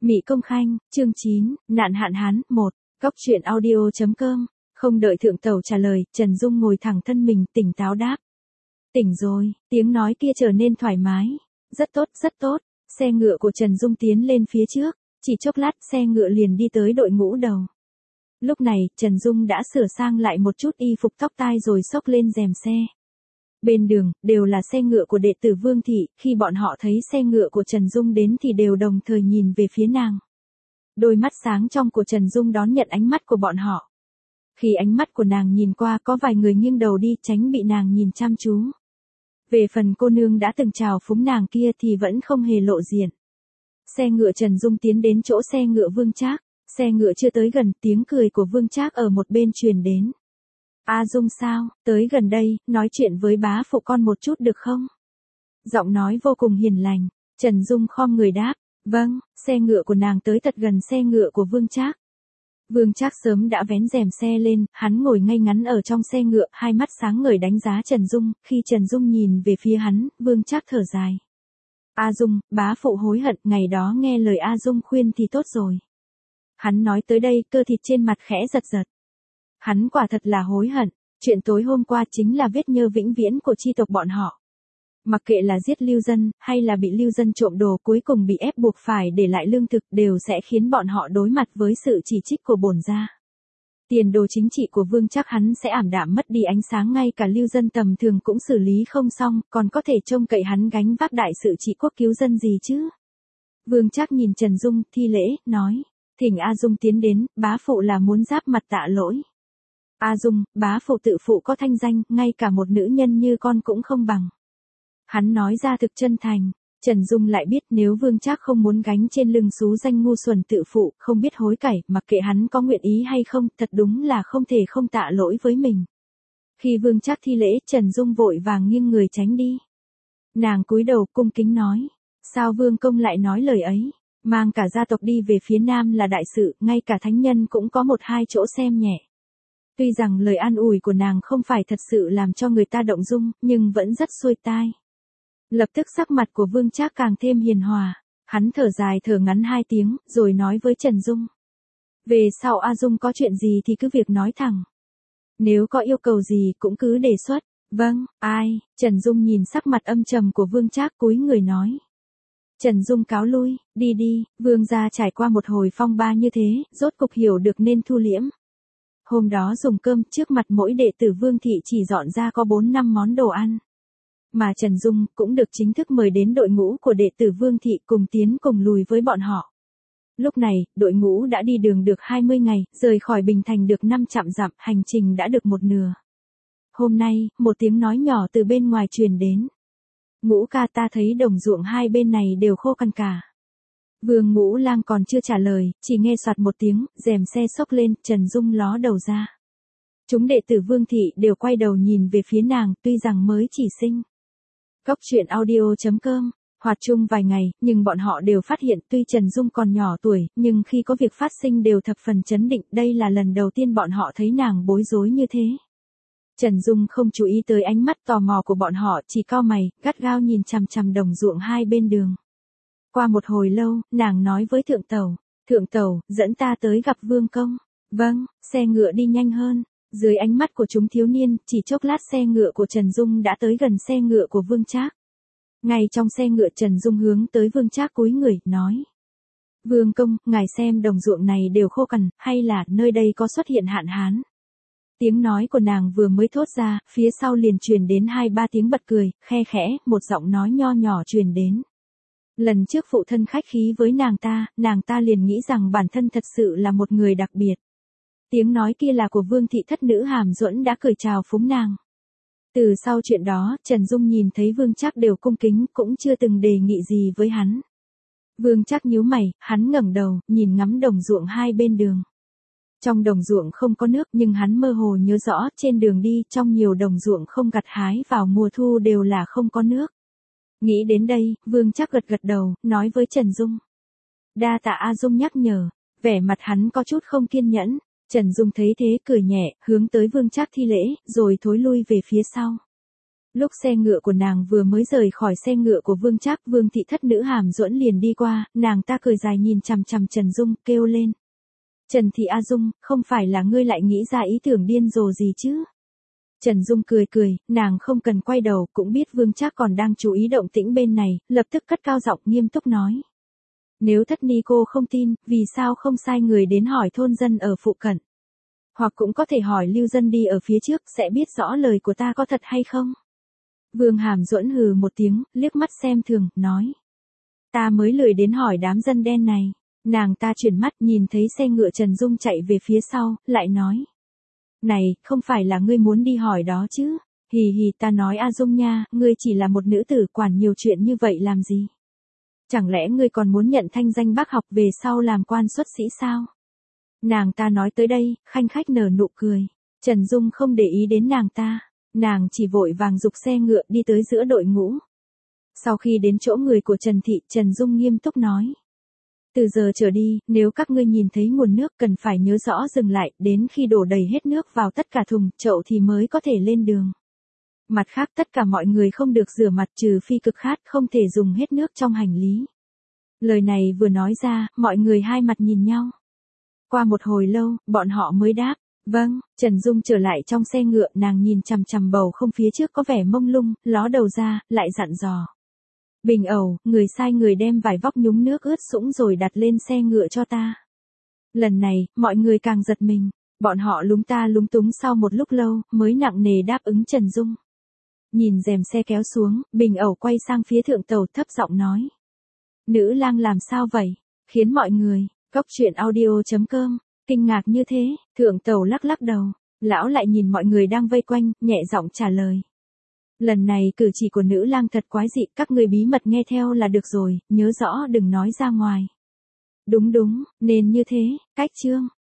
Mị Công Khanh, chương 9, Nạn hạn hán, 1, Cóc truyện audio.com, không đợi thượng tẩu trả lời, Trần Dung ngồi thẳng thân mình, tỉnh táo đáp. Tỉnh rồi, tiếng nói kia trở nên thoải mái. Rất tốt, rất tốt. Xe ngựa của Trần Dung tiến lên phía trước, chỉ chốc lát xe ngựa liền đi tới đội ngũ đầu. Lúc này, Trần Dung đã sửa sang lại một chút y phục tóc tai rồi xốc lên rèm xe. Bên đường, đều là xe ngựa của đệ tử Vương Thị, khi bọn họ thấy xe ngựa của Trần Dung đến thì đều đồng thời nhìn về phía nàng. Đôi mắt sáng trong của Trần Dung đón nhận ánh mắt của bọn họ. Khi ánh mắt của nàng nhìn qua có vài người nghiêng đầu đi tránh bị nàng nhìn chăm chú. Về phần cô nương đã từng chào phúng nàng kia thì vẫn không hề lộ diện. Xe ngựa Trần Dung tiến đến chỗ xe ngựa Vương Trác, xe ngựa chưa tới gần tiếng cười của Vương Trác ở một bên truyền đến. A Dung sao, tới gần đây, nói chuyện với bá phụ con một chút được không? Giọng nói vô cùng hiền lành, Trần Dung khom người đáp, vâng, xe ngựa của nàng tới thật gần xe ngựa của Vương Trác. Vương Trác sớm đã vén rèm xe lên, hắn ngồi ngay ngắn ở trong xe ngựa, hai mắt sáng ngời đánh giá Trần Dung, khi Trần Dung nhìn về phía hắn, Vương Trác thở dài. A Dung, bá phụ hối hận, ngày đó nghe lời A Dung khuyên thì tốt rồi. Hắn nói tới đây, cơ thịt trên mặt khẽ giật giật. Hắn quả thật là hối hận, chuyện tối hôm qua chính là vết nhơ vĩnh viễn của chi tộc bọn họ. Mặc kệ là giết lưu dân, hay là bị lưu dân trộm đồ cuối cùng bị ép buộc phải để lại lương thực đều sẽ khiến bọn họ đối mặt với sự chỉ trích của bổn gia. Tiền đồ chính trị của Vương Trác hắn sẽ ảm đạm mất đi ánh sáng, ngay cả lưu dân tầm thường cũng xử lý không xong, còn có thể trông cậy hắn gánh vác đại sự trị quốc cứu dân gì chứ. Vương Trác nhìn Trần Dung, thi lễ, nói, thỉnh A Dung tiến đến, bá phụ là muốn giáp mặt tạ lỗi. A Dung, bá phụ tự phụ có thanh danh, ngay cả một nữ nhân như con cũng không bằng. Hắn nói ra thực chân thành, Trần Dung lại biết nếu Vương Trác không muốn gánh trên lưng xú danh ngu xuẩn tự phụ, không biết hối cải, mặc kệ hắn có nguyện ý hay không, thật đúng là không thể không tạ lỗi với mình. Khi Vương Trác thi lễ, Trần Dung vội vàng nghiêng người tránh đi. Nàng cúi đầu cung kính nói, sao Vương công lại nói lời ấy, mang cả gia tộc đi về phía Nam là đại sự, ngay cả thánh nhân cũng có một hai chỗ xem nhẹ. Tuy rằng lời an ủi của nàng không phải thật sự làm cho người ta động dung, nhưng vẫn rất xuôi tai. Lập tức sắc mặt của Vương Trác càng thêm hiền hòa, hắn thở dài thở ngắn 2 tiếng, rồi nói với Trần Dung. Về sau A Dung có chuyện gì thì cứ việc nói thẳng. Nếu có yêu cầu gì cũng cứ đề xuất. Vâng, ai, Trần Dung nhìn sắc mặt âm trầm của Vương Trác cúi người nói. Trần Dung cáo lui, đi đi, Vương gia trải qua một hồi phong ba như thế, rốt cục hiểu được nên thu liễm. Hôm đó dùng cơm trước mặt mỗi đệ tử Vương Thị chỉ dọn ra có 4-5 món đồ ăn. Mà Trần Dung cũng được chính thức mời đến đội ngũ của đệ tử Vương Thị cùng tiến cùng lùi với bọn họ. Lúc này, đội ngũ đã đi đường được 20 ngày, rời khỏi Bình Thành được 500 dặm, hành trình đã được một nửa. Hôm nay, một tiếng nói nhỏ từ bên ngoài truyền đến. Ngũ ca, ta thấy đồng ruộng hai bên này đều khô cằn cả. Vương Ngũ Lang còn chưa trả lời, chỉ nghe soạt một tiếng, rèm xe xốc lên, Trần Dung ló đầu ra. Chúng đệ tử Vương Thị đều quay đầu nhìn về phía nàng, tuy rằng mới chỉ sinh. Cóc truyện audio.com, hoạt chung vài ngày, nhưng bọn họ đều phát hiện tuy Trần Dung còn nhỏ tuổi, nhưng khi có việc phát sinh đều thập phần chấn định, đây là lần đầu tiên bọn họ thấy nàng bối rối như thế. Trần Dung không chú ý tới ánh mắt tò mò của bọn họ, chỉ cau mày, gắt gao nhìn chằm chằm đồng ruộng hai bên đường. Qua một hồi lâu, nàng nói với thượng tẩu, dẫn ta tới gặp Vương công. Vâng, xe ngựa đi nhanh hơn. Dưới ánh mắt của chúng thiếu niên, chỉ chốc lát xe ngựa của Trần Dung đã tới gần xe ngựa của Vương Trác. Ngay trong xe ngựa Trần Dung hướng tới Vương Trác cúi người, nói. Vương công, ngài xem đồng ruộng này đều khô cằn, hay là nơi đây có xuất hiện hạn hán. Tiếng nói của nàng vừa mới thốt ra, phía sau liền truyền đến 2-3 tiếng bật cười, khe khẽ, một giọng nói nho nhỏ truyền đến. Lần trước phụ thân khách khí với nàng ta liền nghĩ rằng bản thân thật sự là một người đặc biệt. Tiếng nói kia là của Vương Thị thất nữ Hàm Duẫn đã cười chào phúng nàng. Từ sau chuyện đó, Trần Dung nhìn thấy Vương Trác đều cung kính, cũng chưa từng đề nghị gì với hắn. Vương Trác nhíu mày, hắn ngẩng đầu, nhìn ngắm đồng ruộng hai bên đường. Trong đồng ruộng không có nước, nhưng hắn mơ hồ nhớ rõ, trên đường đi, trong nhiều đồng ruộng không gặt hái vào mùa thu đều là không có nước. Nghĩ đến đây, Vương Trác gật gật đầu, nói với Trần Dung. Đa tạ A Dung nhắc nhở, vẻ mặt hắn có chút không kiên nhẫn. Trần Dung thấy thế cười nhẹ, hướng tới Vương Trác thi lễ, rồi thối lui về phía sau. Lúc xe ngựa của nàng vừa mới rời khỏi xe ngựa của Vương Trác, Vương thị thất nữ Hàm Duẫn liền đi qua, nàng ta cười dài nhìn chằm chằm Trần Dung, kêu lên. Trần thị A Dung, không phải là ngươi lại nghĩ ra ý tưởng điên rồ gì chứ? Trần Dung cười cười, nàng không cần quay đầu, cũng biết Vương Trác còn đang chú ý động tĩnh bên này, lập tức cất cao giọng nghiêm túc nói. Nếu thất ni cô không tin, vì sao không sai người đến hỏi thôn dân ở phụ cận? Hoặc cũng có thể hỏi lưu dân đi ở phía trước, sẽ biết rõ lời của ta có thật hay không? Vương Hàm Duẫn hừ một tiếng, liếc mắt xem thường, nói. Ta mới lười đến hỏi đám dân đen này. Nàng ta chuyển mắt nhìn thấy xe ngựa Trần Dung chạy về phía sau, lại nói. Này, không phải là ngươi muốn đi hỏi đó chứ? Hì hì, ta nói A Dung nha, ngươi chỉ là một nữ tử, quản nhiều chuyện như vậy làm gì? Chẳng lẽ ngươi còn muốn nhận thanh danh bác học về sau làm quan xuất sĩ sao? Nàng ta nói tới đây, khanh khách nở nụ cười. Trần Dung không để ý đến nàng ta. Nàng chỉ vội vàng giục xe ngựa đi tới giữa đội ngũ. Sau khi đến chỗ người của Trần Thị, Trần Dung nghiêm túc nói. Từ giờ trở đi, nếu các ngươi nhìn thấy nguồn nước cần phải nhớ rõ dừng lại, đến khi đổ đầy hết nước vào tất cả thùng, chậu thì mới có thể lên đường. Mặt khác tất cả mọi người không được rửa mặt trừ phi cực khát, không thể dùng hết nước trong hành lý. Lời này vừa nói ra, mọi người hai mặt nhìn nhau. Qua một hồi lâu, bọn họ mới đáp. Vâng, Trần Dung trở lại trong xe ngựa, nàng nhìn chằm chằm bầu không phía trước có vẻ mông lung, ló đầu ra, lại dặn dò. Bình ẩu, người sai người đem vải vóc nhúng nước ướt sũng rồi đặt lên xe ngựa cho ta. Lần này, mọi người càng giật mình, bọn họ lúng ta lúng túng sau một lúc lâu, mới nặng nề đáp ứng Trần Dung. Nhìn rèm xe kéo xuống, Bình ẩu quay sang phía thượng tàu thấp giọng nói. Nữ lang làm sao vậy? Khiến mọi người, coctruyện.audio.com, kinh ngạc như thế, thượng tàu lắc lắc đầu, lão lại nhìn mọi người đang vây quanh, nhẹ giọng trả lời. Lần này cử chỉ của nữ lang thật quái dị, các người bí mật nghe theo là được rồi, nhớ rõ đừng nói ra ngoài. Đúng, nên như thế, cách chương.